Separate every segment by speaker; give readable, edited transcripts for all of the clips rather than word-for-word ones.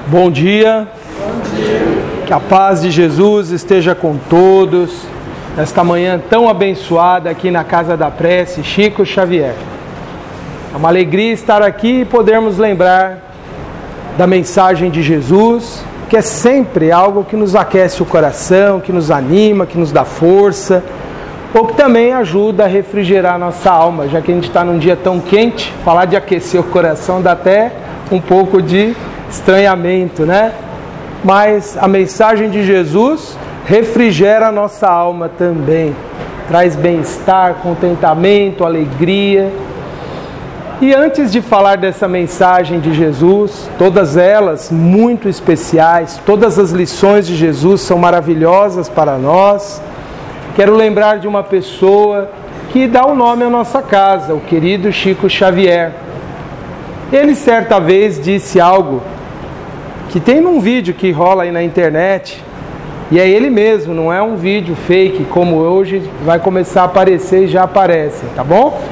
Speaker 1: Bom dia. Que a paz de Jesus esteja com todos, nesta manhã tão abençoada aqui na Casa da Prece Chico Xavier. É uma alegria estar aqui e podermos lembrar da mensagem de Jesus, que é sempre algo que nos aquece o coração, que nos anima, que nos dá força, ou que também ajuda a refrigerar a nossa alma, já que a gente está num dia tão quente, falar de aquecer o coração dá até um pouco de estranhamento, né? Mas a mensagem de Jesus refrigera a nossa alma também, traz bem-estar, contentamento, alegria. E antes de falar dessa mensagem de Jesus, todas elas muito especiais, todas as lições de Jesus são maravilhosas para nós, quero lembrar de uma pessoa que dá o nome à nossa casa, o querido Chico Xavier. Ele certa vez disse algo que tem num vídeo que rola aí na internet, e é ele mesmo, não é um vídeo fake como hoje vai começar a aparecer e já aparece, tá bom?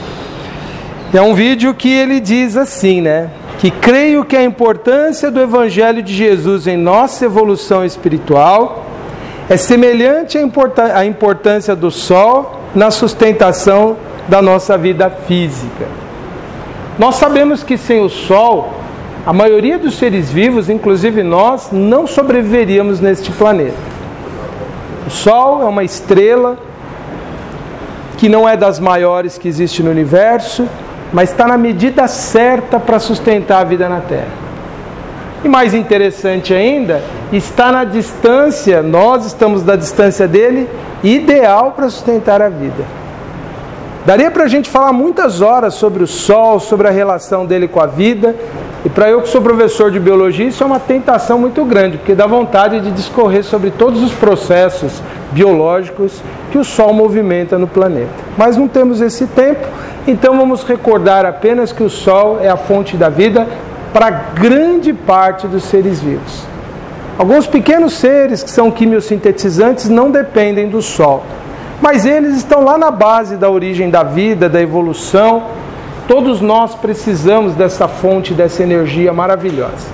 Speaker 1: É um vídeo que ele diz assim, né? Que creio que a importância do Evangelho de Jesus em nossa evolução espiritual é semelhante à importância do sol na sustentação da nossa vida física. Nós sabemos que sem o sol, a maioria dos seres vivos, inclusive nós, não sobreviveríamos neste planeta. O sol é uma estrela que não é das maiores que existe no universo, mas está na medida certa para sustentar a vida na Terra. E mais interessante ainda, está na distância, nós estamos da distância dele, ideal para sustentar a vida. Daria para a gente falar muitas horas sobre o Sol, sobre a relação dele com a vida, e para eu que sou professor de biologia, isso é uma tentação muito grande, porque dá vontade de discorrer sobre todos os processos biológicos que o Sol movimenta no planeta. Mas não temos esse tempo, então vamos recordar apenas que o Sol é a fonte da vida para grande parte dos seres vivos. Alguns pequenos seres que são quimiosintetizantes não dependem do Sol, mas eles estão lá na base da origem da vida, da evolução. Todos nós precisamos dessa fonte, dessa energia maravilhosa.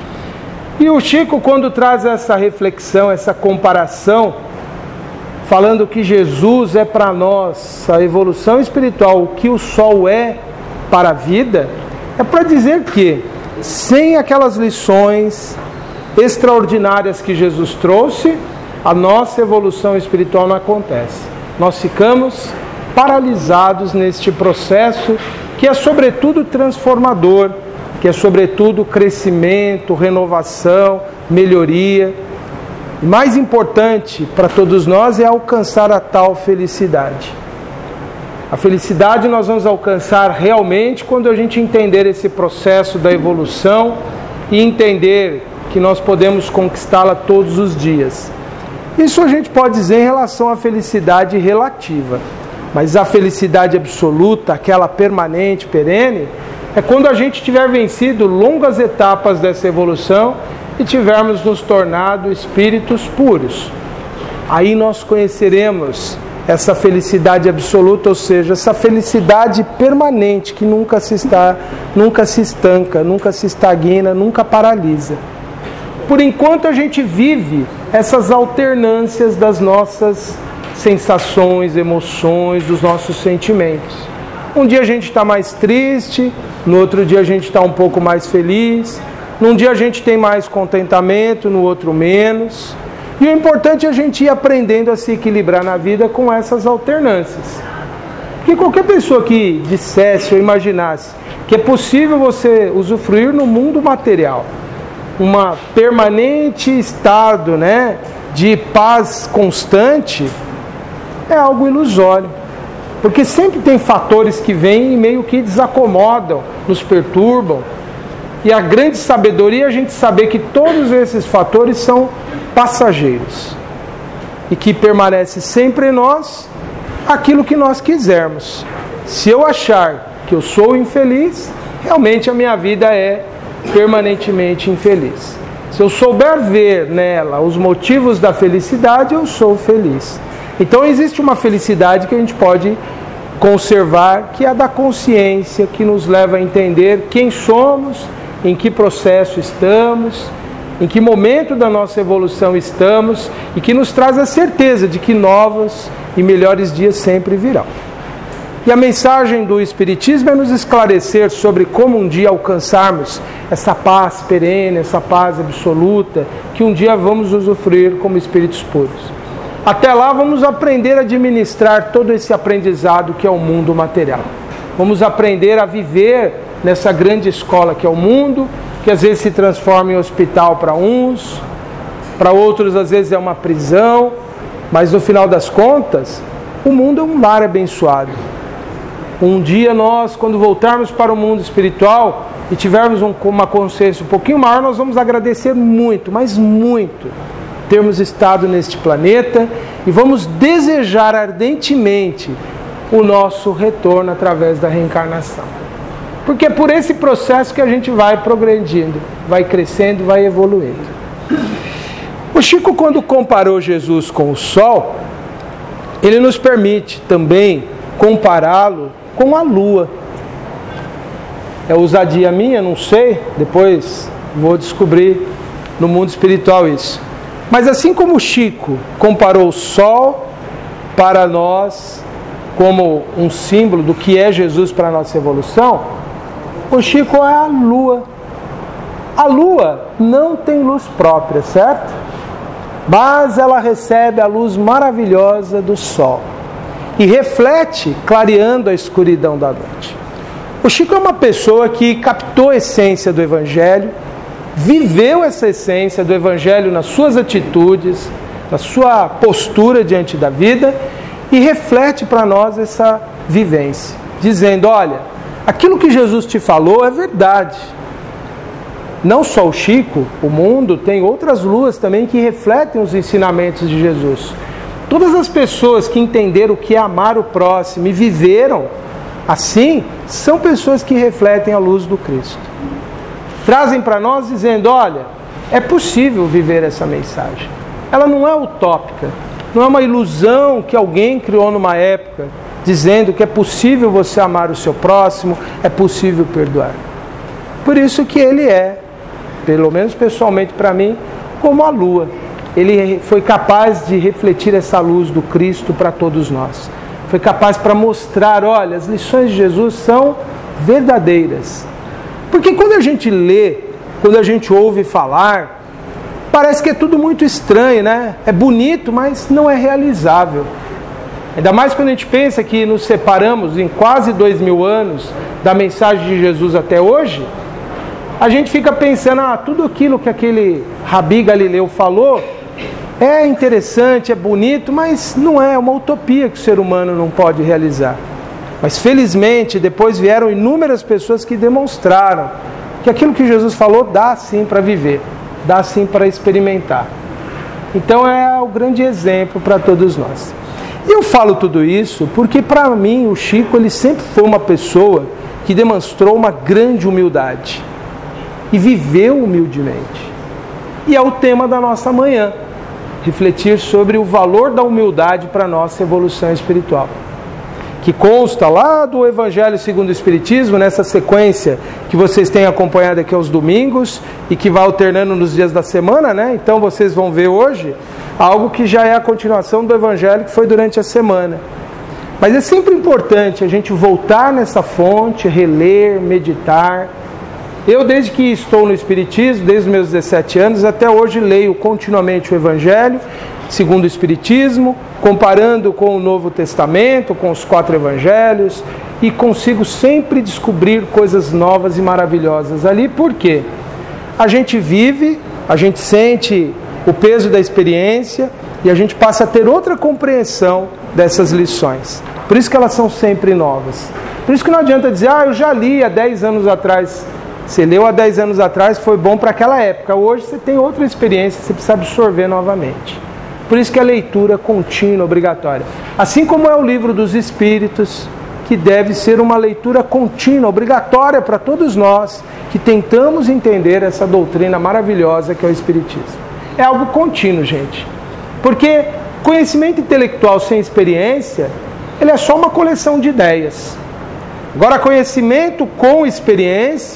Speaker 1: E o Chico, quando traz essa reflexão, essa comparação, falando que Jesus é para nós a evolução espiritual, o que o sol é para a vida, é para dizer que, sem aquelas lições extraordinárias que Jesus trouxe, a nossa evolução espiritual não acontece. Nós ficamos paralisados neste processo que é sobretudo transformador, que é sobretudo crescimento, renovação, melhoria. E mais importante para todos nós é alcançar a tal felicidade. A felicidade nós vamos alcançar realmente quando a gente entender esse processo da evolução e entender que nós podemos conquistá-la todos os dias. Isso a gente pode dizer em relação à felicidade relativa, mas a felicidade absoluta, aquela permanente, perene, é quando a gente tiver vencido longas etapas dessa evolução e tivermos nos tornado espíritos puros. Aí nós conheceremos essa felicidade absoluta, ou seja, essa felicidade permanente que nunca se estanca, nunca se estagna, nunca paralisa. Por enquanto a gente vive essas alternâncias das nossas sensações, emoções, dos nossos sentimentos. Um dia a gente está mais triste, no outro dia a gente está um pouco mais feliz, num dia a gente tem mais contentamento, no outro menos. E o importante é a gente ir aprendendo a se equilibrar na vida com essas alternâncias. Porque qualquer pessoa que dissesse ou imaginasse que é possível você usufruir no mundo material uma permanente estado, né, de paz constante, é algo ilusório. Porque sempre tem fatores que vêm e meio que desacomodam, nos perturbam. E a grande sabedoria é a gente saber que todos esses fatores são passageiros. E que permanece sempre em nós aquilo que nós quisermos. Se eu achar que eu sou infeliz, realmente a minha vida é permanentemente infeliz. Se eu souber ver nela os motivos da felicidade, eu sou feliz. Então existe uma felicidade que a gente pode conservar, que é a da consciência, que nos leva a entender quem somos em que processo estamos, em que momento da nossa evolução estamos, e que nos traz a certeza de que novos e melhores dias sempre virão. E a mensagem do Espiritismo é nos esclarecer sobre como um dia alcançarmos essa paz perene, essa paz absoluta, que um dia vamos usufruir como espíritos puros. Até lá vamos aprender a administrar todo esse aprendizado que é o mundo material. Vamos aprender a viver nessa grande escola que é o mundo, que às vezes se transforma em hospital para uns, para outros às vezes é uma prisão, mas no final das contas, o mundo é um lar abençoado. Um dia nós, quando voltarmos para o mundo espiritual e tivermos uma consciência um pouquinho maior, nós vamos agradecer muito, mas muito, termos estado neste planeta, e vamos desejar ardentemente o nosso retorno através da reencarnação. Porque é por esse processo que a gente vai progredindo, vai crescendo, vai evoluindo. O Chico, quando comparou Jesus com o Sol, ele nos permite também compará-lo com a Lua. É ousadia minha? Não sei, depois vou descobrir no mundo espiritual isso. Mas assim como o Chico comparou o Sol para nós como um símbolo do que é Jesus para a nossa evolução, o Chico é a Lua. A Lua não tem luz própria, certo? Mas ela recebe a luz maravilhosa do Sol e reflete, clareando a escuridão da noite. O Chico é uma pessoa que captou a essência do Evangelho, viveu essa essência do Evangelho nas suas atitudes, na sua postura diante da vida, e reflete para nós essa vivência, dizendo: olha, aquilo que Jesus te falou é verdade. Não só o Chico, o mundo tem outras luas também que refletem os ensinamentos de Jesus. Todas as pessoas que entenderam o que é amar o próximo e viveram assim, são pessoas que refletem a luz do Cristo. Trazem para nós dizendo: olha, é possível viver essa mensagem. Ela não é utópica, não é uma ilusão que alguém criou numa época, dizendo que é possível você amar o seu próximo, é possível perdoar. Por isso que ele é, pelo menos pessoalmente para mim, como a lua. Ele foi capaz de refletir essa luz do Cristo para todos nós. Foi capaz para mostrar: olha, as lições de Jesus são verdadeiras. Porque quando a gente lê, quando a gente ouve falar, parece que é tudo muito estranho, né? É bonito, mas não é realizável. Ainda mais quando a gente pensa que nos separamos em quase 2000 anos da mensagem de Jesus até hoje, a gente fica pensando: tudo aquilo que aquele Rabi Galileu falou é interessante, é bonito, mas não é uma utopia que o ser humano não pode realizar. Mas felizmente depois vieram inúmeras pessoas que demonstraram que aquilo que Jesus falou dá sim para viver, dá sim para experimentar. Então é o grande exemplo para todos nós. E eu falo tudo isso porque para mim o Chico ele sempre foi uma pessoa que demonstrou uma grande humildade e viveu humildemente. E é o tema da nossa manhã, refletir sobre o valor da humildade para a nossa evolução espiritual, que consta lá do Evangelho segundo o Espiritismo, nessa sequência que vocês têm acompanhado aqui aos domingos e que vai alternando nos dias da semana, né? Então vocês vão ver hoje algo que já é a continuação do Evangelho que foi durante a semana. Mas é sempre importante a gente voltar nessa fonte, reler, meditar. Eu, desde que estou no Espiritismo, desde os meus 17 anos, até hoje leio continuamente o Evangelho segundo o Espiritismo, comparando com o Novo Testamento, com os 4 Evangelhos, e consigo sempre descobrir coisas novas e maravilhosas ali. Por quê? A gente vive, a gente sente o peso da experiência e a gente passa a ter outra compreensão dessas lições. Por isso que elas são sempre novas. Por isso que não adianta dizer: eu já li há 10 anos atrás. Você leu há 10 anos atrás, foi bom para aquela época. Hoje você tem outra experiência, você precisa absorver novamente. Por isso que a leitura contínua, obrigatória. Assim como é o Livro dos Espíritos, que deve ser uma leitura contínua, obrigatória para todos nós que tentamos entender essa doutrina maravilhosa que é o Espiritismo. É algo contínuo, gente. Porque conhecimento intelectual sem experiência, ele é só uma coleção de ideias. Agora, conhecimento com experiência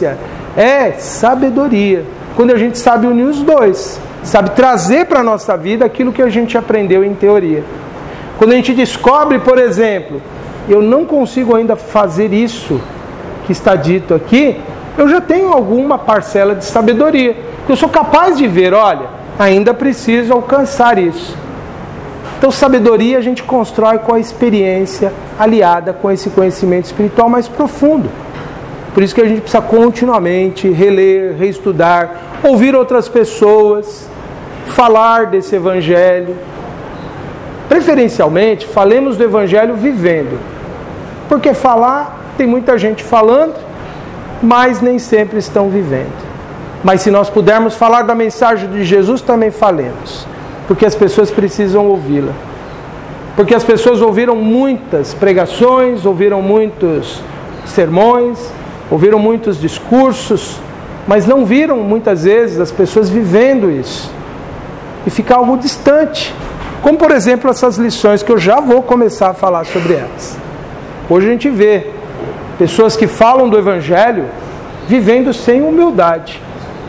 Speaker 1: é sabedoria. Quando a gente sabe unir os dois, sabe trazer para a nossa vida aquilo que a gente aprendeu em teoria. Quando a gente descobre, por exemplo, eu não consigo ainda fazer isso que está dito aqui, eu já tenho alguma parcela de sabedoria. Eu sou capaz de ver, olha, ainda preciso alcançar isso. Então, sabedoria a gente constrói com a experiência aliada com esse conhecimento espiritual mais profundo. Por isso que a gente precisa continuamente reler, reestudar, ouvir outras pessoas, falar desse Evangelho. Preferencialmente, falemos do Evangelho vivendo. Porque falar, tem muita gente falando, mas nem sempre estão vivendo. Mas se nós pudermos falar da mensagem de Jesus, também falemos. Porque as pessoas precisam ouvi-la. Porque as pessoas ouviram muitas pregações, ouviram muitos sermões, ouviram muitos discursos, mas não viram muitas vezes as pessoas vivendo isso. E fica algo distante. Como, por exemplo, essas lições que eu já vou começar a falar sobre elas. Hoje a gente vê pessoas que falam do Evangelho vivendo sem humildade.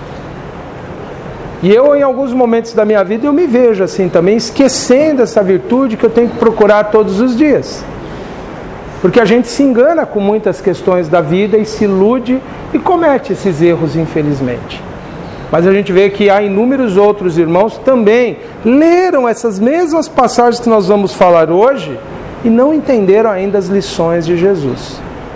Speaker 1: E eu, em alguns momentos da minha vida, eu me vejo assim também, esquecendo essa virtude que eu tenho que procurar todos os dias. Porque a gente se engana com muitas questões da vida e se ilude e comete esses erros, infelizmente. Mas a gente vê que há inúmeros outros irmãos também leram essas mesmas passagens que nós vamos falar hoje e não entenderam ainda as lições de Jesus.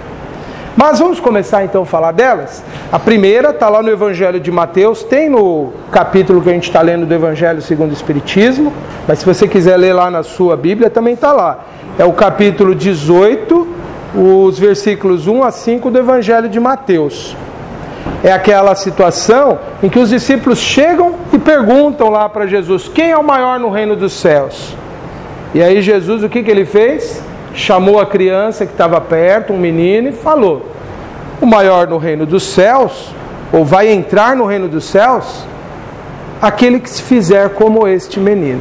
Speaker 1: Mas vamos começar então a falar delas. A primeira está lá no Evangelho de Mateus, tem no capítulo que a gente está lendo do Evangelho segundo o Espiritismo, mas se você quiser ler lá na sua Bíblia, também está lá. É o capítulo 18, os versículos 1 a 5 do Evangelho de Mateus. É aquela situação em que os discípulos chegam e perguntam lá para Jesus, quem é o maior no reino dos céus? E aí Jesus, o que ele fez? Chamou a criança que estava perto, um menino, e falou, o maior no reino dos céus, ou vai entrar no reino dos céus, aquele que se fizer como este menino.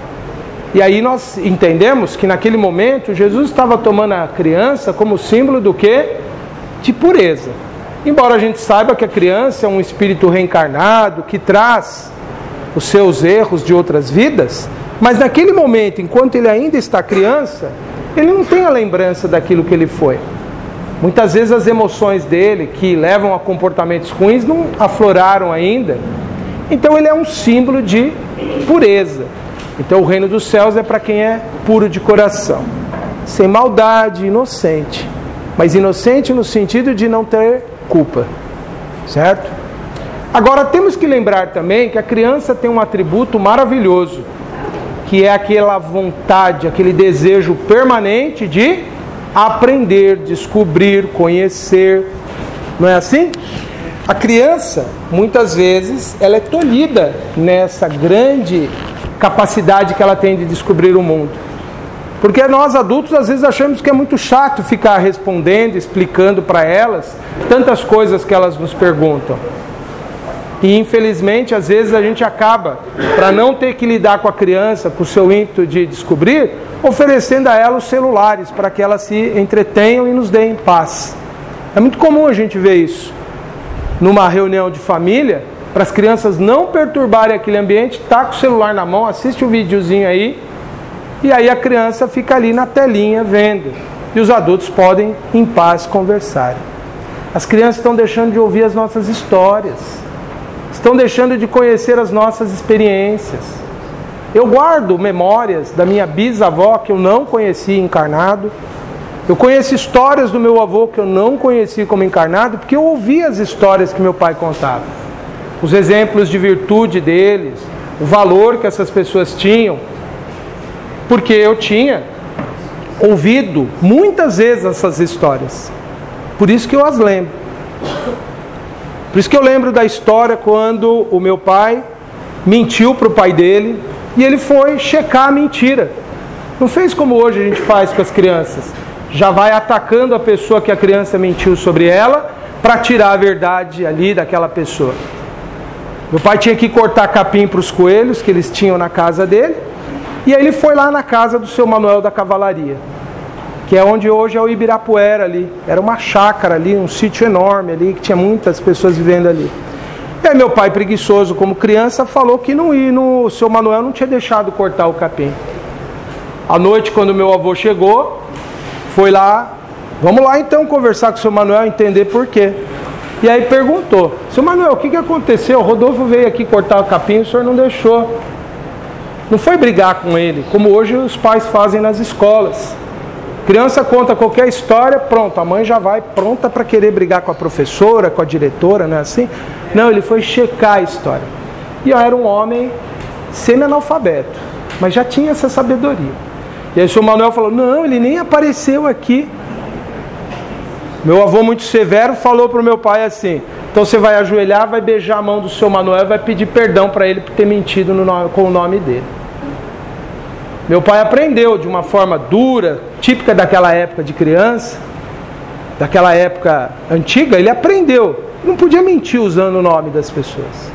Speaker 1: E aí nós entendemos que naquele momento Jesus estava tomando a criança como símbolo do quê? De pureza. Embora a gente saiba que a criança é um espírito reencarnado, que traz os seus erros de outras vidas, mas naquele momento, enquanto ele ainda está criança, ele não tem a lembrança daquilo que ele foi. Muitas vezes as emoções dele, que levam a comportamentos ruins, não afloraram ainda. Então ele é um símbolo de pureza. Então o reino dos céus é para quem é puro de coração. Sem maldade, inocente. Mas inocente no sentido de não ter culpa. Certo? Agora temos que lembrar também que a criança tem um atributo maravilhoso, que é aquela vontade, aquele desejo permanente de aprender, descobrir, conhecer. Não é assim? A criança, muitas vezes, ela é tolhida nessa grande capacidade que ela tem de descobrir o mundo. Porque nós adultos, às vezes, achamos que é muito chato ficar respondendo, explicando para elas tantas coisas que elas nos perguntam. E infelizmente, às vezes a gente acaba, para não ter que lidar com a criança, com o seu ímpeto de descobrir, oferecendo a ela os celulares, para que elas se entretenham e nos deem paz. É muito comum a gente ver isso. Numa reunião de família, para as crianças não perturbarem aquele ambiente, tá com o celular na mão, assiste um videozinho aí, e aí a criança fica ali na telinha vendo. E os adultos podem, em paz, conversar. As crianças estão deixando de ouvir as nossas histórias. Estão deixando de conhecer as nossas experiências. Eu guardo memórias da minha bisavó que eu não conheci encarnado. Eu conheço histórias do meu avô que eu não conheci como encarnado, porque eu ouvi as histórias que meu pai contava. Os exemplos de virtude deles, o valor que essas pessoas tinham. Porque eu tinha ouvido muitas vezes essas histórias. Por isso que eu as lembro. Por isso que eu lembro da história quando o meu pai mentiu para o pai dele e ele foi checar a mentira. Não fez como hoje a gente faz com as crianças. Já vai atacando a pessoa que a criança mentiu sobre ela para tirar a verdade ali daquela pessoa. Meu pai tinha que cortar capim para os coelhos que eles tinham na casa dele. E aí ele foi lá na casa do seu Manuel da Cavalaria. que é onde hoje é o Ibirapuera ali. Era uma chácara ali, um sítio enorme ali, que tinha muitas pessoas vivendo ali. E aí meu pai, preguiçoso como criança, falou que não ia, o seu Manuel não tinha deixado cortar o capim. À noite, quando meu avô chegou, foi lá, vamos lá então conversar com o seu Manuel, entender por quê. E aí perguntou, seu Manuel, o que aconteceu? O Rodolfo veio aqui cortar o capim, o senhor não deixou. Não foi brigar com ele, como hoje os pais fazem nas escolas. Criança conta qualquer história, pronto, a mãe já vai pronta para querer brigar com a professora, com a diretora, não é assim? Não, ele foi checar a história. E eu era um homem semi-analfabeto, mas já tinha essa sabedoria. E aí o seu Manuel falou, não, ele nem apareceu aqui. Meu avô muito severo falou para o meu pai assim, então você vai ajoelhar, vai beijar a mão do seu Manuel e vai pedir perdão para ele por ter mentido com o nome dele. Meu pai aprendeu de uma forma dura, típica daquela época de criança, daquela época antiga, ele aprendeu. Não podia mentir usando o nome das pessoas.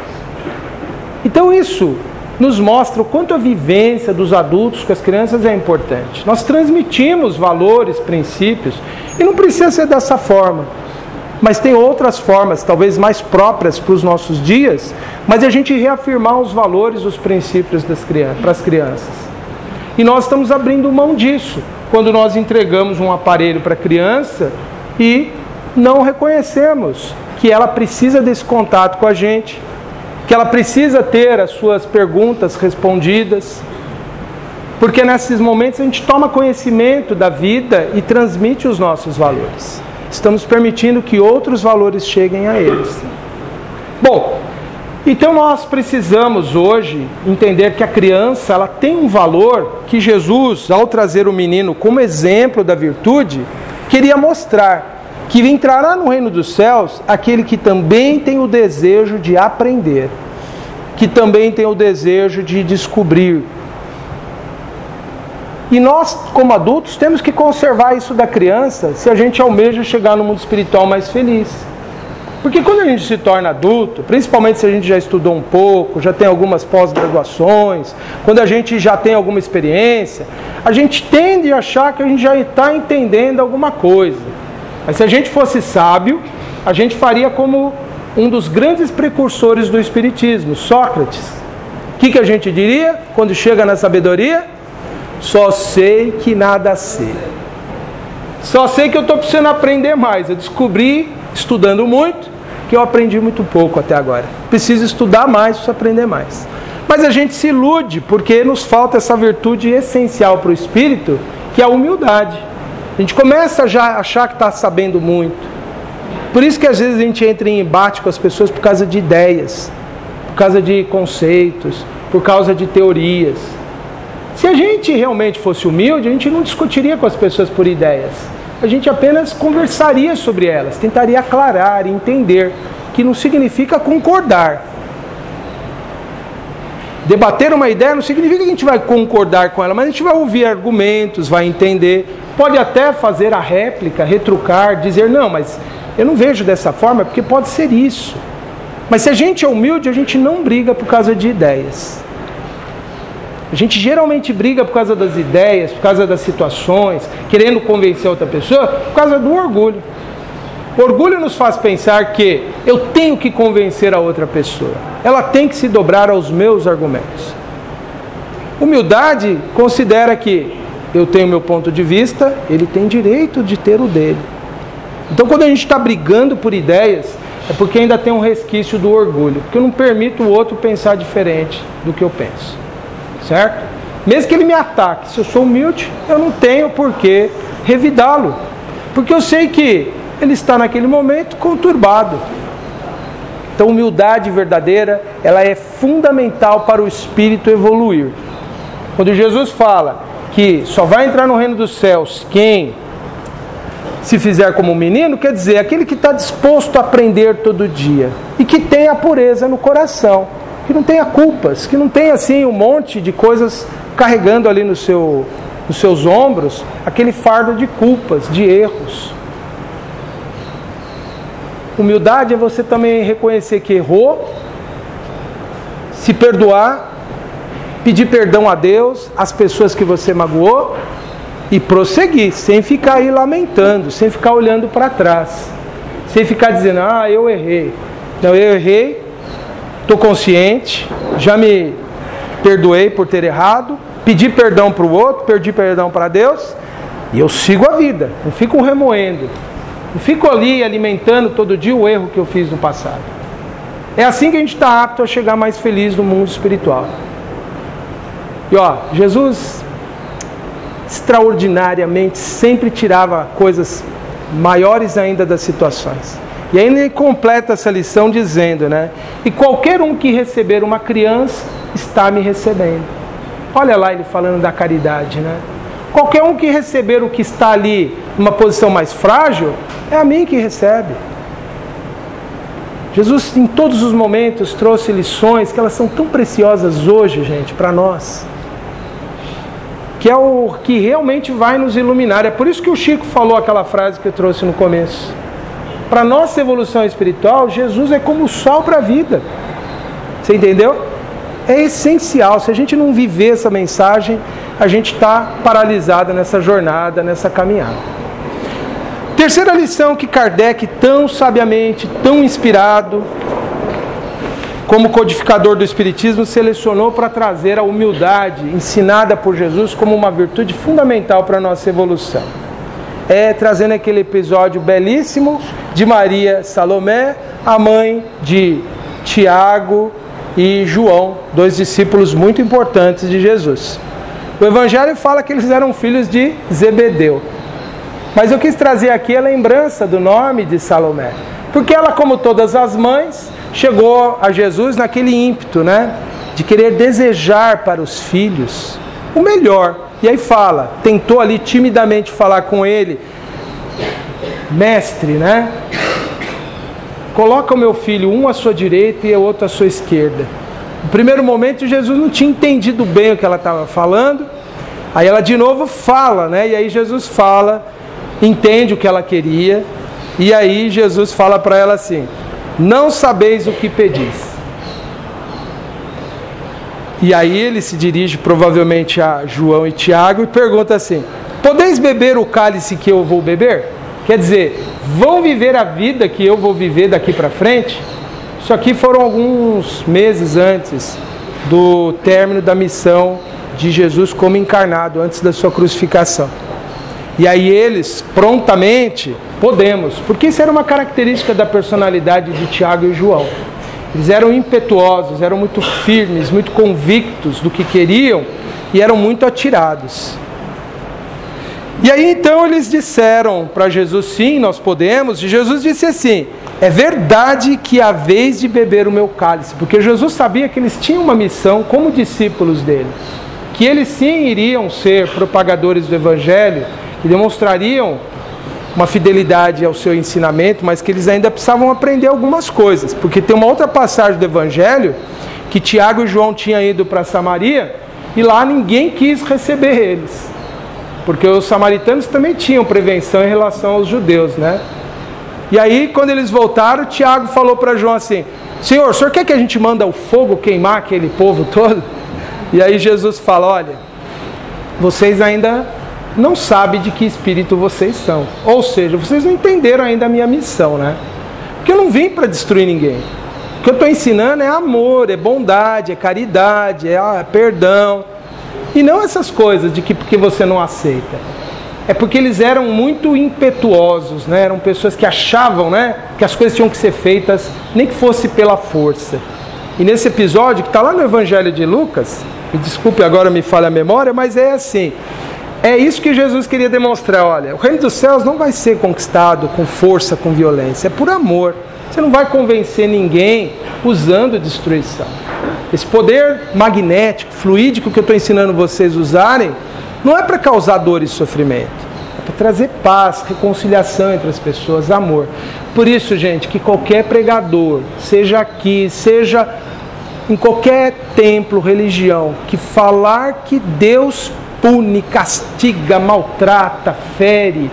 Speaker 1: Então isso nos mostra o quanto a vivência dos adultos com as crianças é importante. Nós transmitimos valores, princípios, e não precisa ser dessa forma. Mas tem outras formas, talvez mais próprias para os nossos dias, mas a gente reafirmar os valores, os princípios para as crianças. E nós estamos abrindo mão disso, quando nós entregamos um aparelho para a criança e não reconhecemos que ela precisa desse contato com a gente, que ela precisa ter as suas perguntas respondidas, porque nesses momentos a gente toma conhecimento da vida e transmite os nossos valores. Estamos permitindo que outros valores cheguem a eles. Bom, então nós precisamos hoje entender que a criança ela tem um valor que Jesus, ao trazer o menino como exemplo da virtude, queria mostrar que entrará no reino dos céus aquele que também tem o desejo de aprender, que também tem o desejo de descobrir. E nós, como adultos, temos que conservar isso da criança se a gente almeja chegar no mundo espiritual mais feliz. Porque quando a gente se torna adulto, principalmente se a gente já estudou um pouco, já tem algumas pós-graduações, quando a gente já tem alguma experiência, a gente tende a achar que a gente já está entendendo alguma coisa. Mas se a gente fosse sábio, a gente faria como um dos grandes precursores do Espiritismo, Sócrates. O que a gente diria quando chega na sabedoria? Só sei que nada sei. Só sei que eu estou precisando aprender mais. Eu descobri, estudando muito, que eu aprendi muito pouco até agora. Preciso estudar mais, preciso aprender mais. Mas a gente se ilude, porque nos falta essa virtude essencial para o espírito, que é a humildade. A gente começa já a achar que está sabendo muito. Por isso que às vezes a gente entra em embate com as pessoas por causa de ideias, por causa de conceitos, por causa de teorias. Se a gente realmente fosse humilde, a gente não discutiria com as pessoas por ideias. A gente apenas conversaria sobre elas, tentaria aclarar, entender, que não significa concordar. Debater uma ideia não significa que a gente vai concordar com ela, mas a gente vai ouvir argumentos, vai entender, pode até fazer a réplica, retrucar, dizer, não, mas eu não vejo dessa forma, porque pode ser isso. Mas se a gente é humilde, a gente não briga por causa de ideias. A gente geralmente briga por causa das ideias, por causa das situações, querendo convencer outra pessoa, por causa do orgulho. O orgulho nos faz pensar que eu tenho que convencer a outra pessoa. Ela tem que se dobrar aos meus argumentos. Humildade considera que eu tenho meu ponto de vista, ele tem direito de ter o dele. Então quando a gente está brigando por ideias, é porque ainda tem um resquício do orgulho, porque eu não permito o outro pensar diferente do que eu penso. Certo? Mesmo que ele me ataque, se eu sou humilde, eu não tenho por que revidá-lo. Porque eu sei que ele está naquele momento conturbado. Então, humildade verdadeira, ela é fundamental para o espírito evoluir. Quando Jesus fala que só vai entrar no reino dos céus quem se fizer como um menino, quer dizer, aquele que está disposto a aprender todo dia e que tem a pureza no coração, que não tenha culpas, que não tenha assim um monte de coisas carregando ali nos seus ombros, aquele fardo de culpas, de erros. Humildade é você também reconhecer que errou, se perdoar, pedir perdão a Deus, às pessoas que você magoou, e prosseguir, sem ficar aí lamentando, sem ficar olhando para trás, sem ficar dizendo, eu errei. Não, eu errei, estou consciente, já me perdoei por ter errado, pedi perdão para o outro, pedi perdão para Deus, e eu sigo a vida, não fico remoendo, não fico ali alimentando todo dia o erro que eu fiz no passado. É assim que a gente está apto a chegar mais feliz no mundo espiritual. E Jesus extraordinariamente sempre tirava coisas maiores ainda das situações. E aí ele completa essa lição dizendo, e qualquer um que receber uma criança está me recebendo. Olha lá ele falando da caridade, Qualquer um que receber o que está ali numa posição mais frágil, é a mim que recebe. Jesus em todos os momentos trouxe lições que elas são tão preciosas hoje, gente, para nós. Que é o que realmente vai nos iluminar. É por isso que o Chico falou aquela frase que eu trouxe no começo. Para nossa evolução espiritual, Jesus é como o sol para a vida. Você entendeu? É essencial. Se a gente não viver essa mensagem, a gente está paralisado nessa jornada, nessa caminhada. Terceira lição que Kardec, tão sabiamente, tão inspirado, como codificador do Espiritismo, selecionou para trazer a humildade ensinada por Jesus como uma virtude fundamental para a nossa evolução. Trazendo aquele episódio belíssimo de Maria Salomé, a mãe de Tiago e João, 2 discípulos muito importantes de Jesus. O Evangelho fala que eles eram filhos de Zebedeu. Mas eu quis trazer aqui a lembrança do nome de Salomé. Porque ela, como todas as mães, chegou a Jesus naquele ímpeto, de querer desejar para os filhos o melhor. E aí tentou ali timidamente falar com ele, mestre, coloca o meu filho um à sua direita e o outro à sua esquerda. No primeiro momento Jesus não tinha entendido bem o que ela estava falando, aí ela de novo fala, e aí Jesus fala, entende o que ela queria, e aí Jesus fala para ela assim, não sabeis o que pedis. E aí ele se dirige provavelmente a João e Tiago e pergunta assim, podeis beber o cálice que eu vou beber? Quer dizer, vão viver a vida que eu vou viver daqui para frente? Isso aqui foram alguns meses antes do término da missão de Jesus como encarnado, antes da sua crucificação. E aí eles, prontamente, podemos, porque isso era uma característica da personalidade de Tiago e João. Eles eram impetuosos, eram muito firmes, muito convictos do que queriam e eram muito atirados. E aí então eles disseram para Jesus, sim, nós podemos, e Jesus disse assim, é verdade que há vez de beber o meu cálice, porque Jesus sabia que eles tinham uma missão como discípulos dele, que eles sim iriam ser propagadores do Evangelho, que demonstrariam uma fidelidade ao seu ensinamento, mas que eles ainda precisavam aprender algumas coisas, porque tem uma outra passagem do Evangelho, que Tiago e João tinham ido para Samaria, e lá ninguém quis receber eles, porque os samaritanos também tinham prevenção em relação aos judeus, E aí, quando eles voltaram, Tiago falou para João assim, Senhor, o senhor quer que a gente manda o fogo queimar aquele povo todo? E aí Jesus fala, olha, vocês ainda não sabem de que espírito vocês são. Ou seja, vocês não entenderam ainda a minha missão, Porque eu não vim para destruir ninguém. O que eu estou ensinando é amor, é bondade, é caridade, é perdão. E não essas coisas de que porque você não aceita. É porque eles eram muito impetuosos, eram pessoas que achavam, que as coisas tinham que ser feitas, nem que fosse pela força. E nesse episódio, que está lá no Evangelho de Lucas, me desculpe agora me falha a memória, mas é assim, é isso que Jesus queria demonstrar, olha, o reino dos céus não vai ser conquistado com força, com violência, é por amor. Você não vai convencer ninguém usando destruição. Esse poder magnético, fluídico que eu estou ensinando vocês a usarem, não é para causar dor e sofrimento, é para trazer paz, reconciliação entre as pessoas, amor. Por isso, gente, que qualquer pregador, seja aqui, seja em qualquer templo, religião, que falar que Deus pune, castiga, maltrata, fere,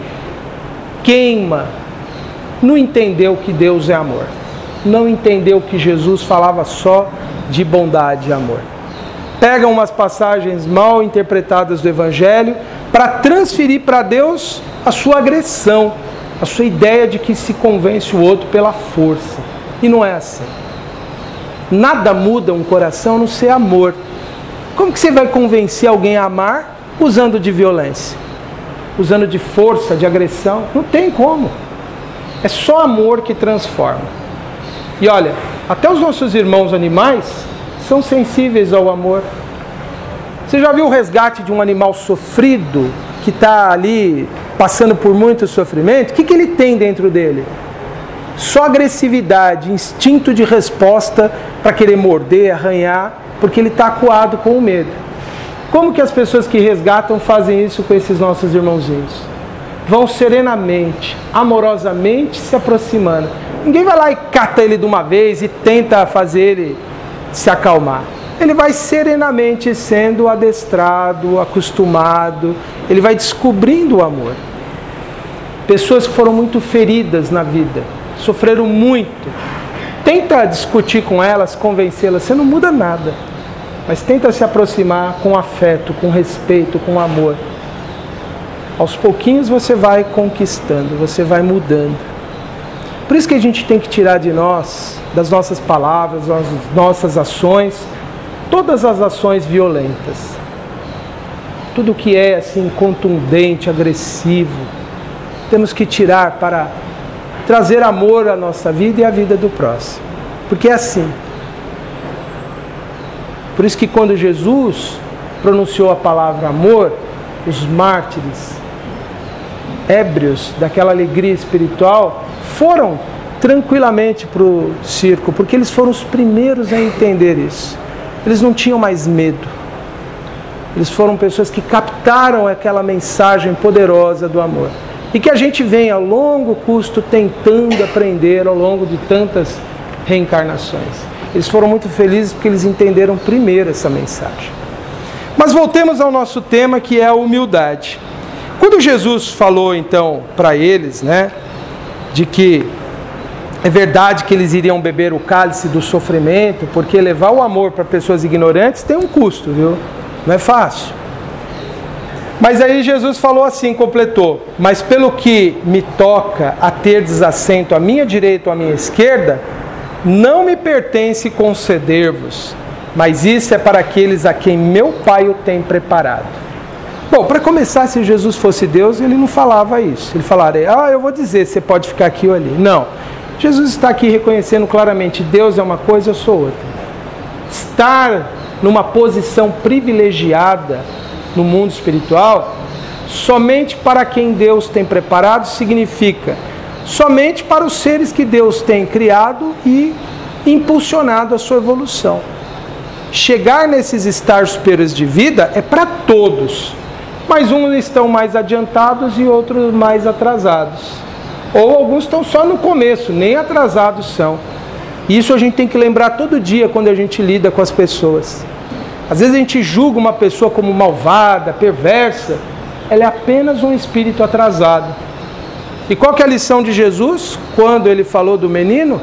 Speaker 1: queima, não entendeu que Deus é amor. Não entendeu que Jesus falava só de bondade e amor. Pegam umas passagens mal interpretadas do Evangelho, para transferir para Deus a sua agressão, a sua ideia de que se convence o outro pela força. E não é assim. Nada muda um coração a não ser amor. Como que você vai convencer alguém a amar usando de violência? Usando de força, de agressão? Não tem como. É só amor que transforma. E olha, até os nossos irmãos animais são sensíveis ao amor. Você já viu o resgate de um animal sofrido, que está ali passando por muito sofrimento? O que ele tem dentro dele? Só agressividade, instinto de resposta para querer morder, arranhar, porque ele está acuado com o medo. Como que as pessoas que resgatam fazem isso com esses nossos irmãozinhos? Vão serenamente, amorosamente se aproximando. Ninguém vai lá e cata ele de uma vez e tenta fazer ele se acalmar. Ele vai serenamente sendo adestrado, acostumado, ele vai descobrindo o amor. Pessoas que foram muito feridas na vida, sofreram muito. Tenta discutir com elas, convencê-las, você não muda nada. Mas tenta se aproximar com afeto, com respeito, com amor. Aos pouquinhos você vai conquistando, você vai mudando. Por isso que a gente tem que tirar de nós, das nossas palavras, das nossas ações, todas as ações violentas. Tudo que é assim contundente, agressivo, temos que tirar para trazer amor à nossa vida e à vida do próximo. Porque é assim. Por isso que quando Jesus pronunciou a palavra amor, os mártires, ébrios daquela alegria espiritual, foram tranquilamente para o circo, porque eles foram os primeiros a entender isso. Eles não tinham mais medo. Eles foram pessoas que captaram aquela mensagem poderosa do amor. E que a gente vem ao longo custo tentando aprender ao longo de tantas reencarnações. Eles foram muito felizes porque eles entenderam primeiro essa mensagem. Mas voltemos ao nosso tema, que é a humildade. Quando Jesus falou então para eles, de que é verdade que eles iriam beber o cálice do sofrimento, porque levar o amor para pessoas ignorantes tem um custo, viu? Não é fácil. Mas aí Jesus falou assim, completou: mas pelo que me toca a ter desassento à minha direita ou à minha esquerda, não me pertence conceder-vos, mas isso é para aqueles a quem meu Pai o tem preparado. Bom, para começar, se Jesus fosse Deus, ele não falava isso. Ele falaria, eu vou dizer, você pode ficar aqui ou ali. Não. Jesus está aqui reconhecendo claramente, Deus é uma coisa, eu sou outra. Estar numa posição privilegiada no mundo espiritual, somente para quem Deus tem preparado, significa somente para os seres que Deus tem criado e impulsionado a sua evolução. Chegar nesses estágios superiores de vida é para todos, mas uns estão mais adiantados e outros mais atrasados. Ou alguns estão só no começo, nem atrasados são. Isso a gente tem que lembrar todo dia quando a gente lida com as pessoas. Às vezes a gente julga uma pessoa como malvada, perversa. Ela é apenas um espírito atrasado. E qual que é a lição de Jesus quando ele falou do menino?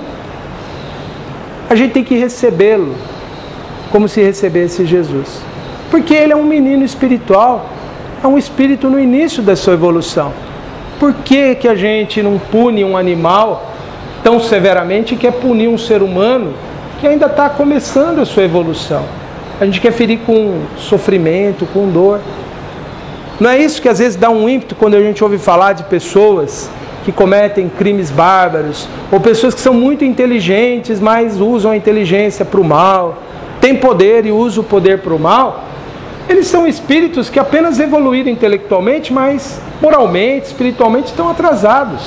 Speaker 1: A gente tem que recebê-lo como se recebesse Jesus. Porque ele é um menino espiritual, é um espírito no início da sua evolução. Por que que a gente não pune um animal tão severamente e quer punir um ser humano que ainda está começando a sua evolução? A gente quer ferir com sofrimento, com dor. Não é isso que às vezes dá um ímpeto quando a gente ouve falar de pessoas que cometem crimes bárbaros, ou pessoas que são muito inteligentes, mas usam a inteligência para o mal, têm poder e usam o poder para o mal? Eles são espíritos que apenas evoluíram intelectualmente, mas moralmente, espiritualmente estão atrasados.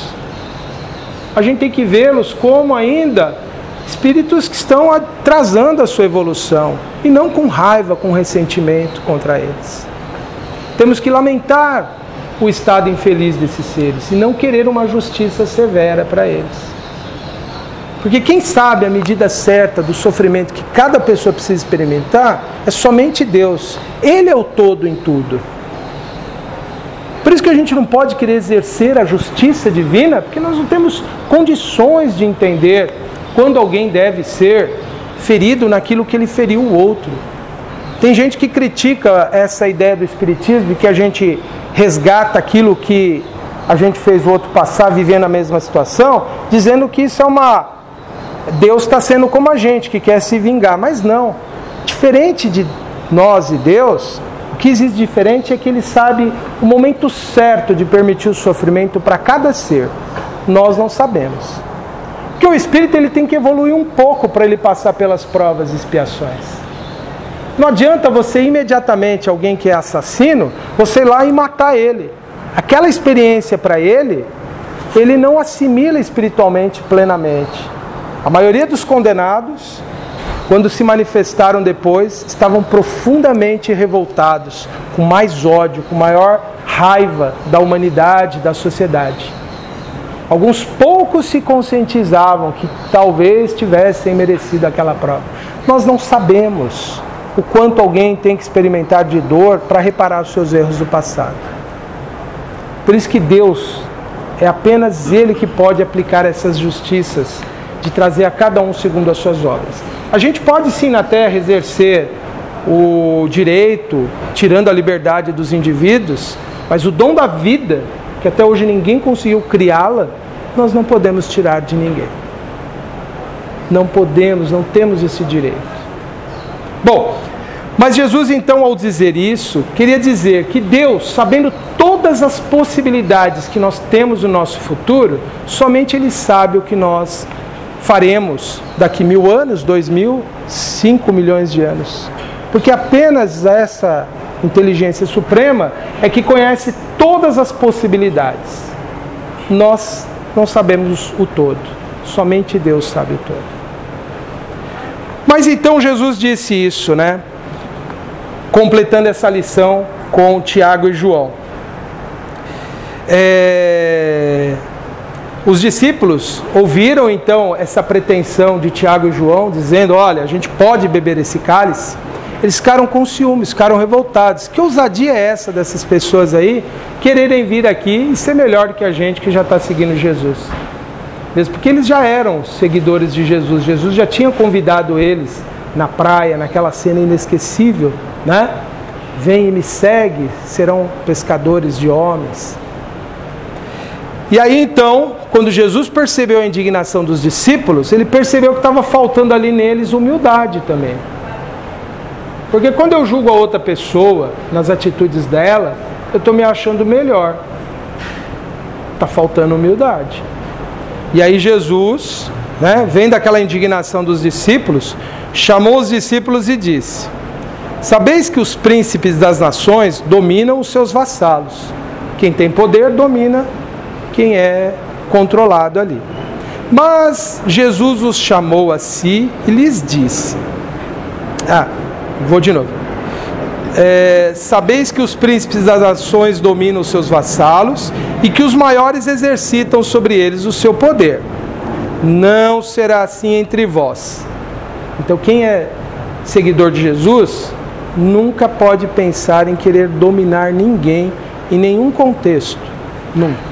Speaker 1: A gente tem que vê-los como ainda espíritos que estão atrasando a sua evolução, e não com raiva, com ressentimento contra eles. Temos que lamentar o estado infeliz desses seres e não querer uma justiça severa para eles. Porque quem sabe a medida certa do sofrimento que cada pessoa precisa experimentar é somente Deus. Ele é o todo em tudo. Por isso que a gente não pode querer exercer a justiça divina, porque nós não temos condições de entender quando alguém deve ser ferido naquilo que ele feriu o outro. Tem gente que critica essa ideia do espiritismo, de que a gente resgata aquilo que a gente fez o outro passar, vivendo a mesma situação, dizendo que isso é Deus está sendo como a gente, que quer se vingar. Mas não. Diferente de nós e Deus, o que existe diferente é que Ele sabe o momento certo de permitir o sofrimento para cada ser. Nós não sabemos. Porque o espírito ele tem que evoluir um pouco para ele passar pelas provas e expiações. Não adianta você imediatamente, alguém que é assassino, você ir lá e matar ele. Aquela experiência para ele não assimila espiritualmente plenamente. A maioria dos condenados, quando se manifestaram depois, estavam profundamente revoltados, com mais ódio, com maior raiva da humanidade, da sociedade. Alguns poucos se conscientizavam que talvez tivessem merecido aquela prova. Nós não sabemos o quanto alguém tem que experimentar de dor para reparar os seus erros do passado. Por isso que Deus, é apenas Ele que pode aplicar essas justiças, de trazer a cada um segundo as suas obras. A gente pode sim na Terra exercer o direito, tirando a liberdade dos indivíduos, mas o dom da vida, que até hoje ninguém conseguiu criá-la, nós não podemos tirar de ninguém. Não podemos, não temos esse direito. Bom, mas Jesus então, ao dizer isso, queria dizer que Deus, sabendo todas as possibilidades que nós temos no nosso futuro, somente Ele sabe o que nós faremos daqui 1000 anos, 2000, 5 milhões de anos. Porque apenas essa inteligência suprema é que conhece todas as possibilidades. Nós não sabemos o todo. Somente Deus sabe o todo. Mas então Jesus disse isso, né? Completando essa lição com Tiago e João. Os discípulos ouviram então essa pretensão de Tiago e João, dizendo, olha, a gente pode beber esse cálice? Eles ficaram com ciúmes, ficaram revoltados. Que ousadia é essa dessas pessoas aí, quererem vir aqui e ser melhor do que a gente que já está seguindo Jesus? Mesmo porque eles já eram seguidores de Jesus. Jesus já tinha convidado eles na praia, naquela cena inesquecível, né? Vem e me segue, serão pescadores de homens. E aí então, quando Jesus percebeu a indignação dos discípulos, ele percebeu que estava faltando ali neles humildade também. Porque quando eu julgo a outra pessoa, nas atitudes dela, eu estou me achando melhor. Está faltando humildade. E aí Jesus, né, vendo aquela indignação dos discípulos, chamou os discípulos e disse, sabeis que os príncipes das nações dominam os seus vassalos. Quem tem poder domina quem é controlado ali. Mas Jesus os chamou a si e lhes disse, vou de novo. Sabeis que os príncipes das nações dominam os seus vassalos e que os maiores exercitam sobre eles o seu poder. Não será assim entre vós. Então quem é seguidor de Jesus nunca pode pensar em querer dominar ninguém em nenhum contexto. Nunca.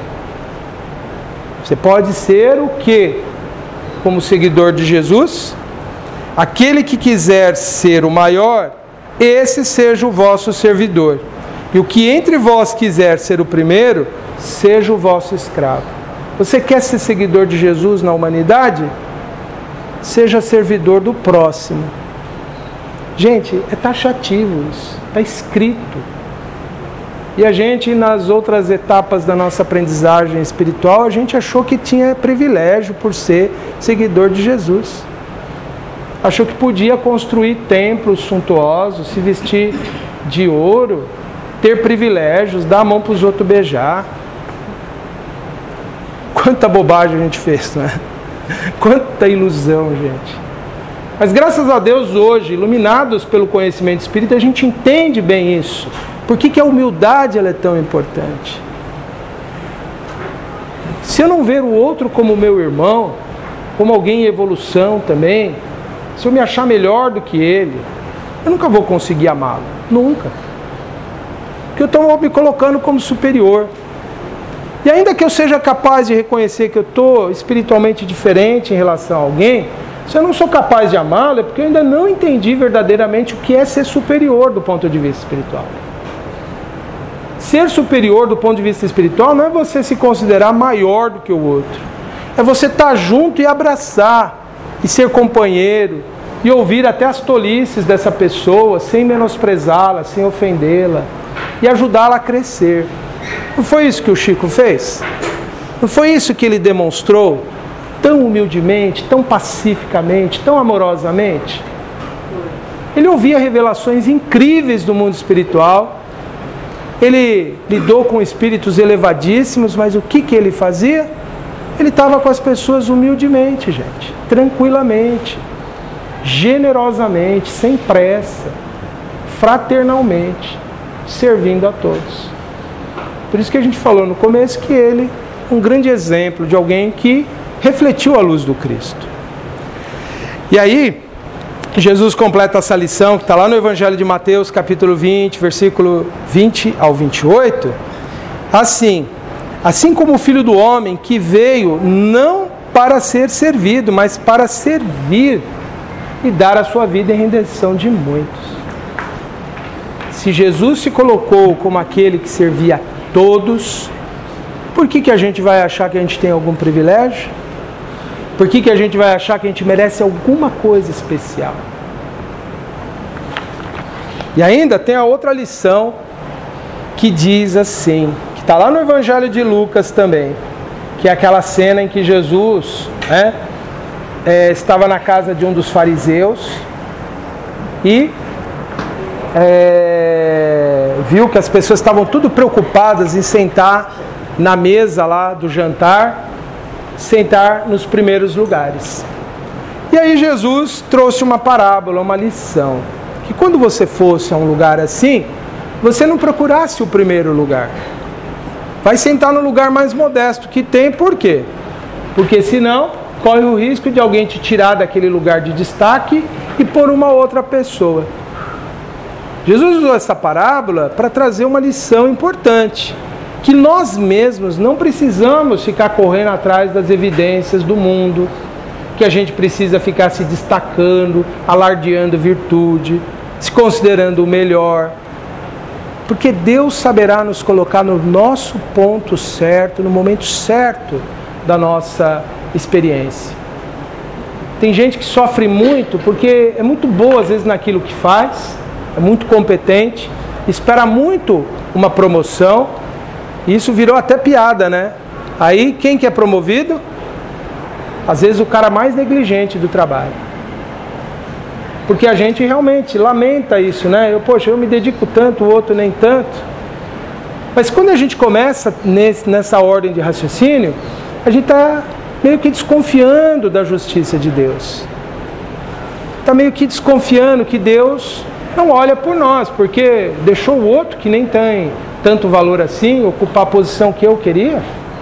Speaker 1: Você pode ser o quê? Como seguidor de Jesus? Aquele que quiser ser o maior, esse seja o vosso servidor. E o que entre vós quiser ser o primeiro, seja o vosso escravo. Você quer ser seguidor de Jesus na humanidade? Seja servidor do próximo. Gente, é taxativo isso. Está escrito. E a gente, nas outras etapas da nossa aprendizagem espiritual, a gente achou que tinha privilégio por ser seguidor de Jesus. Achou que podia construir templos suntuosos, se vestir de ouro, ter privilégios, dar a mão para os outros beijar. Quanta bobagem a gente fez, né? Quanta ilusão, gente. Mas graças a Deus hoje, iluminados pelo conhecimento espírita, a gente entende bem isso. Por que a humildade ela é tão importante? Se eu não ver o outro como meu irmão, como alguém em evolução também, se eu me achar melhor do que ele, eu nunca vou conseguir amá-lo. Nunca. Porque eu estou me colocando como superior. E ainda que eu seja capaz de reconhecer que eu estou espiritualmente diferente em relação a alguém, Se eu não sou capaz de amá-lo, é porque eu ainda não entendi verdadeiramente o que é ser superior do ponto de vista espiritual. Ser superior do ponto de vista espiritual não é você se considerar maior do que o outro. É você estar junto e abraçar, e ser companheiro, e ouvir até as tolices dessa pessoa, sem menosprezá-la, sem ofendê-la, e ajudá-la a crescer. Não foi isso que o Chico fez? Não foi isso que ele demonstrou? Tão humildemente, tão pacificamente, tão amorosamente. Ele ouvia revelações incríveis do mundo espiritual. Ele lidou com espíritos elevadíssimos, mas o que ele fazia? Ele estava com as pessoas humildemente, gente, tranquilamente, generosamente, sem pressa, fraternalmente, servindo a todos. Por isso que a gente falou no começo que ele é um grande exemplo de alguém que refletiu a luz do Cristo. E aí, Jesus completa essa lição, que está lá no Evangelho de Mateus, capítulo 20, versículo 20 ao 28, assim como o Filho do Homem, que veio não para ser servido, mas para servir e dar a sua vida em redenção de muitos. Se Jesus se colocou como aquele que servia a todos, por que a gente vai achar que a gente tem algum privilégio? Por que a gente vai achar que a gente merece alguma coisa especial? E ainda tem a outra lição que diz assim, que está lá no Evangelho de Lucas também, que é aquela cena em que Jesus estava na casa de um dos fariseus e viu que as pessoas estavam tudo preocupadas em sentar na mesa lá do jantar, sentar nos primeiros lugares. E aí Jesus trouxe uma parábola, uma lição, que quando você fosse a um lugar assim, você não procurasse o primeiro lugar. Vai sentar no lugar mais modesto que tem, por quê? Porque senão corre o risco de alguém te tirar daquele lugar de destaque e pôr uma outra pessoa. Jesus usou essa parábola para trazer uma lição importante, que nós mesmos não precisamos ficar correndo atrás das evidências do mundo, que a gente precisa ficar se destacando, alardeando virtude, se considerando o melhor, porque Deus saberá nos colocar no nosso ponto certo, no momento certo da nossa experiência. Tem gente que sofre muito porque é muito boa às vezes naquilo que faz, é muito competente, espera muito uma promoção, e isso virou até piada, né? Aí quem que é promovido? Às vezes o cara mais negligente do trabalho. Porque a gente realmente lamenta isso, né? Eu me dedico tanto, o outro nem tanto. Mas quando a gente começa nessa ordem de raciocínio, a gente está meio que desconfiando da justiça de Deus. Está meio que desconfiando que Deus não olha por nós, porque deixou o outro que nem tem tanto valor assim, ocupar a posição que eu queria.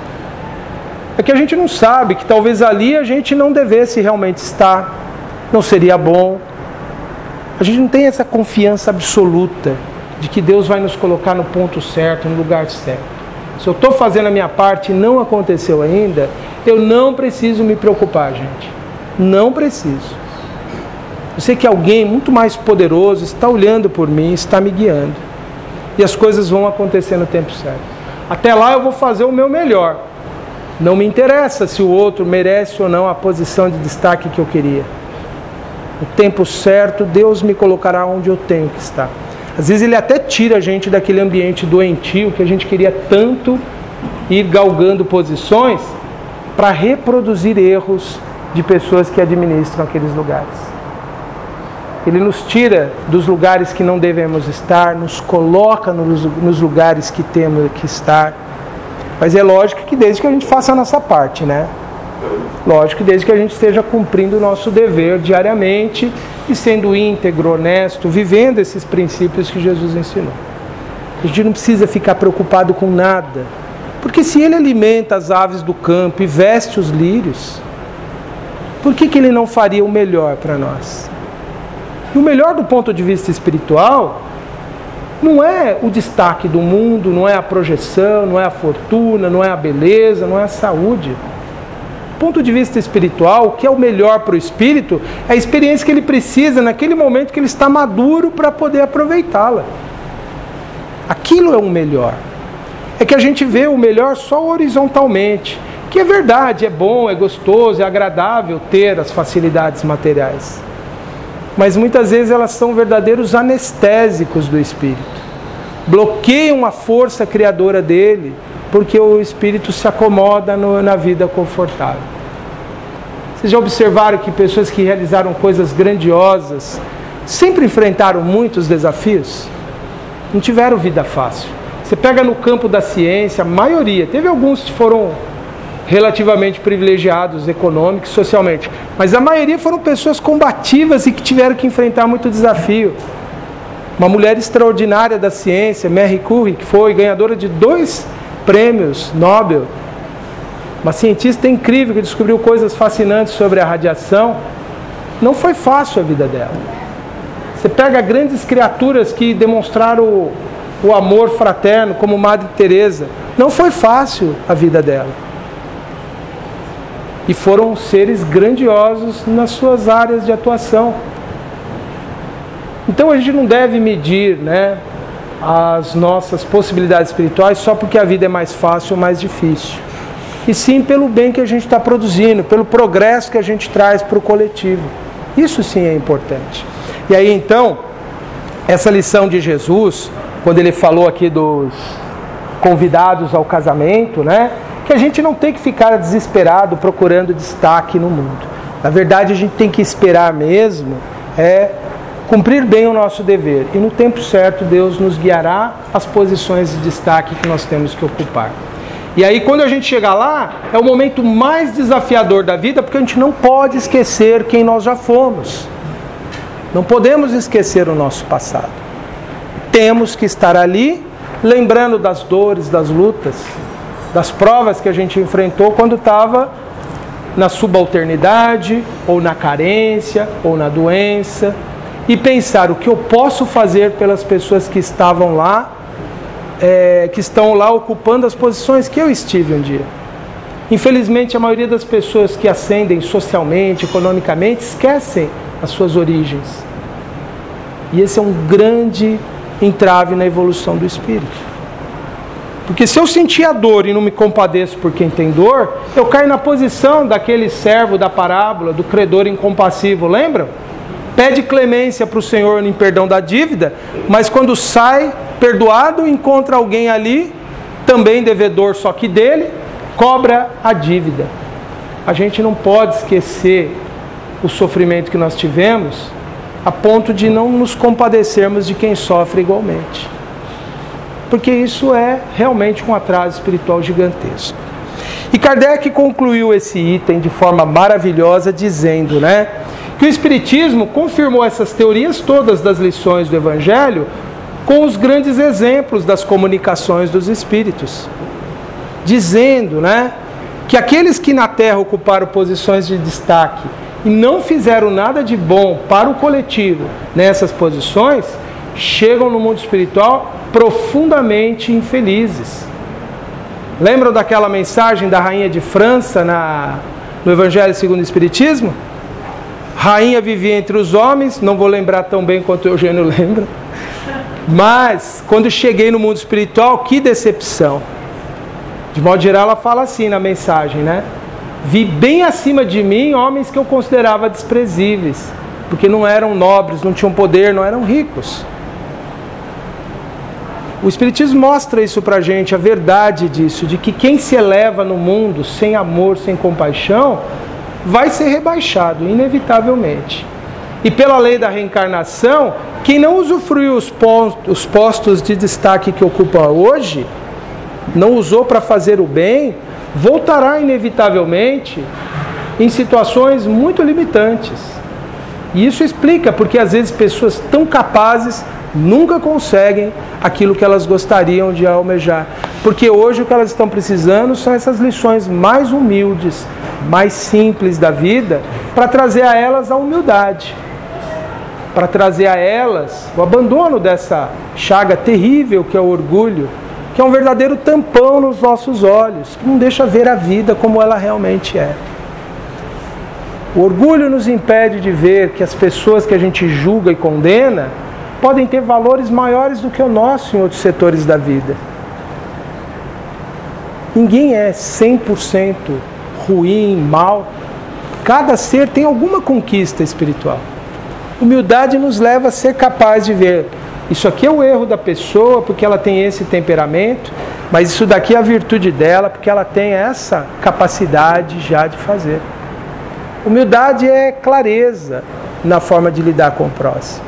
Speaker 1: É que a gente não sabe que talvez ali a gente não devesse realmente estar, não seria bom. A gente não tem essa confiança absoluta de que Deus vai nos colocar no ponto certo, no lugar certo. Se eu estou fazendo a minha parte e não aconteceu ainda, eu não preciso me preocupar, gente. Não preciso. Eu sei que alguém muito mais poderoso está olhando por mim, está me guiando. E as coisas vão acontecer no tempo certo. Até lá eu vou fazer o meu melhor. Não me interessa se o outro merece ou não a posição de destaque que eu queria. No tempo certo, Deus me colocará onde eu tenho que estar. Às vezes Ele até tira a gente daquele ambiente doentio que a gente queria tanto ir galgando posições para reproduzir erros de pessoas que administram aqueles lugares. Ele nos tira dos lugares que não devemos estar, nos coloca nos lugares que temos que estar. Mas é lógico que desde que a gente faça a nossa parte, né? Lógico que desde que a gente esteja cumprindo o nosso dever diariamente e sendo íntegro, honesto, vivendo esses princípios que Jesus ensinou. A gente não precisa ficar preocupado com nada, porque se Ele alimenta as aves do campo e veste os lírios, por que Ele não faria o melhor para nós? E o melhor do ponto de vista espiritual não é o destaque do mundo, não é a projeção, não é a fortuna, não é a beleza, não é a saúde. ponto de vista espiritual, o que é o melhor para o espírito é a experiência que ele precisa naquele momento que ele está maduro para poder aproveitá-la. Aquilo é o melhor. É que a gente vê o melhor só horizontalmente, que é verdade, é bom, é gostoso, é agradável ter as facilidades materiais. Mas muitas vezes elas são verdadeiros anestésicos do espírito. Bloqueiam a força criadora dele, porque o espírito se acomoda na vida confortável. Vocês já observaram que pessoas que realizaram coisas grandiosas sempre enfrentaram muitos desafios? Não tiveram vida fácil. Você pega no campo da ciência, a maioria, teve alguns que foram relativamente privilegiados econômicos, socialmente, mas a maioria foram pessoas combativas e que tiveram que enfrentar muito desafio. Uma mulher extraordinária da ciência, Marie Curie, que foi ganhadora de 2 prêmios Nobel, uma cientista incrível que descobriu coisas fascinantes sobre a radiação. Não foi fácil a vida dela. Você pega grandes criaturas que demonstraram o amor fraterno, como Madre Teresa. Não foi fácil a vida dela. E foram seres grandiosos nas suas áreas de atuação. Então a gente não deve medir, as nossas possibilidades espirituais só porque a vida é mais fácil ou mais difícil. E sim pelo bem que a gente está produzindo, pelo progresso que a gente traz para o coletivo. Isso sim é importante. E aí então, essa lição de Jesus, quando ele falou aqui dos convidados ao casamento, que a gente não tem que ficar desesperado procurando destaque no mundo. Na verdade, a gente tem que esperar mesmo, cumprir bem o nosso dever. E no tempo certo, Deus nos guiará às posições de destaque que nós temos que ocupar. E aí, quando a gente chegar lá, é o momento mais desafiador da vida, porque a gente não pode esquecer quem nós já fomos. Não podemos esquecer o nosso passado. Temos que estar ali, lembrando das dores, das lutas, das provas que a gente enfrentou quando estava na subalternidade, ou na carência, ou na doença, e pensar o que eu posso fazer pelas pessoas que estavam lá, que estão lá ocupando as posições que eu estive um dia. Infelizmente, a maioria das pessoas que ascendem socialmente, economicamente, esquecem as suas origens. E esse é um grande entrave na evolução do espírito. Porque se eu sentir a dor e não me compadeço por quem tem dor, eu caio na posição daquele servo da parábola, do credor incompassivo, lembram? Pede clemência para o Senhor em perdão da dívida, mas quando sai perdoado, encontra alguém ali, também devedor, só que dele, cobra a dívida. A gente não pode esquecer o sofrimento que nós tivemos, a ponto de não nos compadecermos de quem sofre igualmente. Porque isso é realmente um atraso espiritual gigantesco. E Kardec concluiu esse item de forma maravilhosa, dizendo, que o Espiritismo confirmou essas teorias todas das lições do Evangelho com os grandes exemplos das comunicações dos Espíritos. Dizendo, que aqueles que na Terra ocuparam posições de destaque e não fizeram nada de bom para o coletivo nessas posições, chegam no mundo espiritual profundamente infelizes. Lembram daquela mensagem da rainha de França no Evangelho segundo o Espiritismo? Rainha vivia entre os homens, não vou lembrar tão bem quanto o Eugênio lembra, mas quando cheguei no mundo espiritual, que decepção. De modo geral, ela fala assim na mensagem, vi bem acima de mim homens que eu considerava desprezíveis, porque não eram nobres, não tinham poder, não eram ricos. O Espiritismo mostra isso pra gente, a verdade disso, de que quem se eleva no mundo sem amor, sem compaixão, vai ser rebaixado, inevitavelmente. E pela lei da reencarnação, quem não usufruiu os postos de destaque que ocupa hoje, não usou para fazer o bem, voltará inevitavelmente em situações muito limitantes. E isso explica porque às vezes pessoas tão capazes nunca conseguem aquilo que elas gostariam de almejar. Porque hoje o que elas estão precisando são essas lições mais humildes, mais simples da vida, para trazer a elas a humildade, para trazer a elas o abandono dessa chaga terrível que é o orgulho, que que é um verdadeiro tampão nos nossos olhos, que não deixa ver a vida como ela realmente é. O orgulho nos impede de ver que as pessoas que a gente julga e condena podem ter valores maiores do que o nosso em outros setores da vida. Ninguém é 100% ruim, mal. Cada ser tem alguma conquista espiritual. Humildade nos leva a ser capaz de ver, isso aqui é o erro da pessoa porque ela tem esse temperamento, mas isso daqui é a virtude dela porque ela tem essa capacidade já de fazer. Humildade é clareza na forma de lidar com o próximo.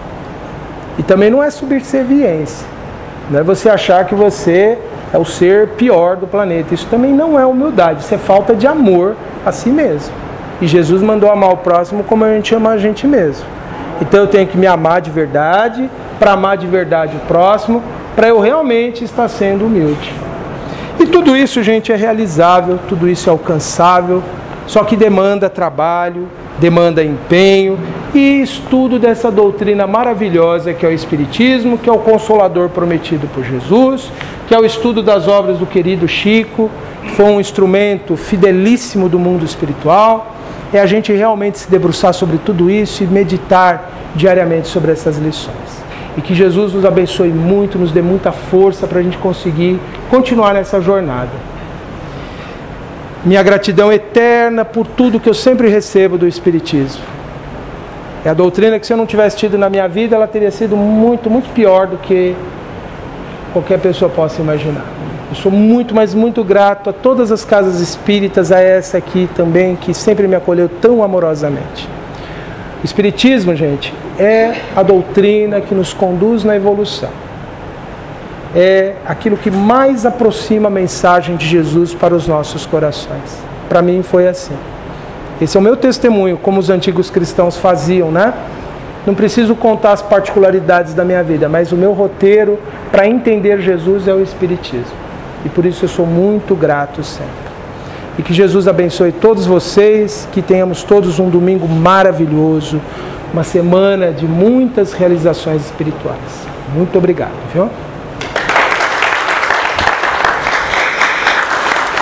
Speaker 1: E também não é subserviência. Não é você achar que você é o ser pior do planeta. Isso também não é humildade, isso é falta de amor a si mesmo. E Jesus mandou amar o próximo como a gente ama a gente mesmo. Então eu tenho que me amar de verdade, para amar de verdade o próximo, para eu realmente estar sendo humilde. E tudo isso, gente, é realizável, tudo isso é alcançável, só que demanda trabalho, demanda empenho e estudo dessa doutrina maravilhosa que é o Espiritismo, que é o Consolador prometido por Jesus, que é o estudo das obras do querido Chico, que foi um instrumento fidelíssimo do mundo espiritual. É a gente realmente se debruçar sobre tudo isso e meditar diariamente sobre essas lições. E que Jesus nos abençoe muito, nos dê muita força para a gente conseguir continuar nessa jornada. Minha gratidão eterna por tudo que eu sempre recebo do Espiritismo. É a doutrina que, se eu não tivesse tido na minha vida, ela teria sido muito, muito pior do que qualquer pessoa possa imaginar. Eu sou muito, mas muito grato a todas as casas espíritas, a essa aqui também, que sempre me acolheu tão amorosamente. O Espiritismo, gente, é a doutrina que nos conduz na evolução. É aquilo que mais aproxima a mensagem de Jesus para os nossos corações. Para mim foi assim. Esse é o meu testemunho, como os antigos cristãos faziam, né? Não preciso contar as particularidades da minha vida, mas o meu roteiro para entender Jesus é o Espiritismo. E por isso eu sou muito grato sempre. E que Jesus abençoe todos vocês, que tenhamos todos um domingo maravilhoso, uma semana de muitas realizações espirituais. Muito obrigado, viu?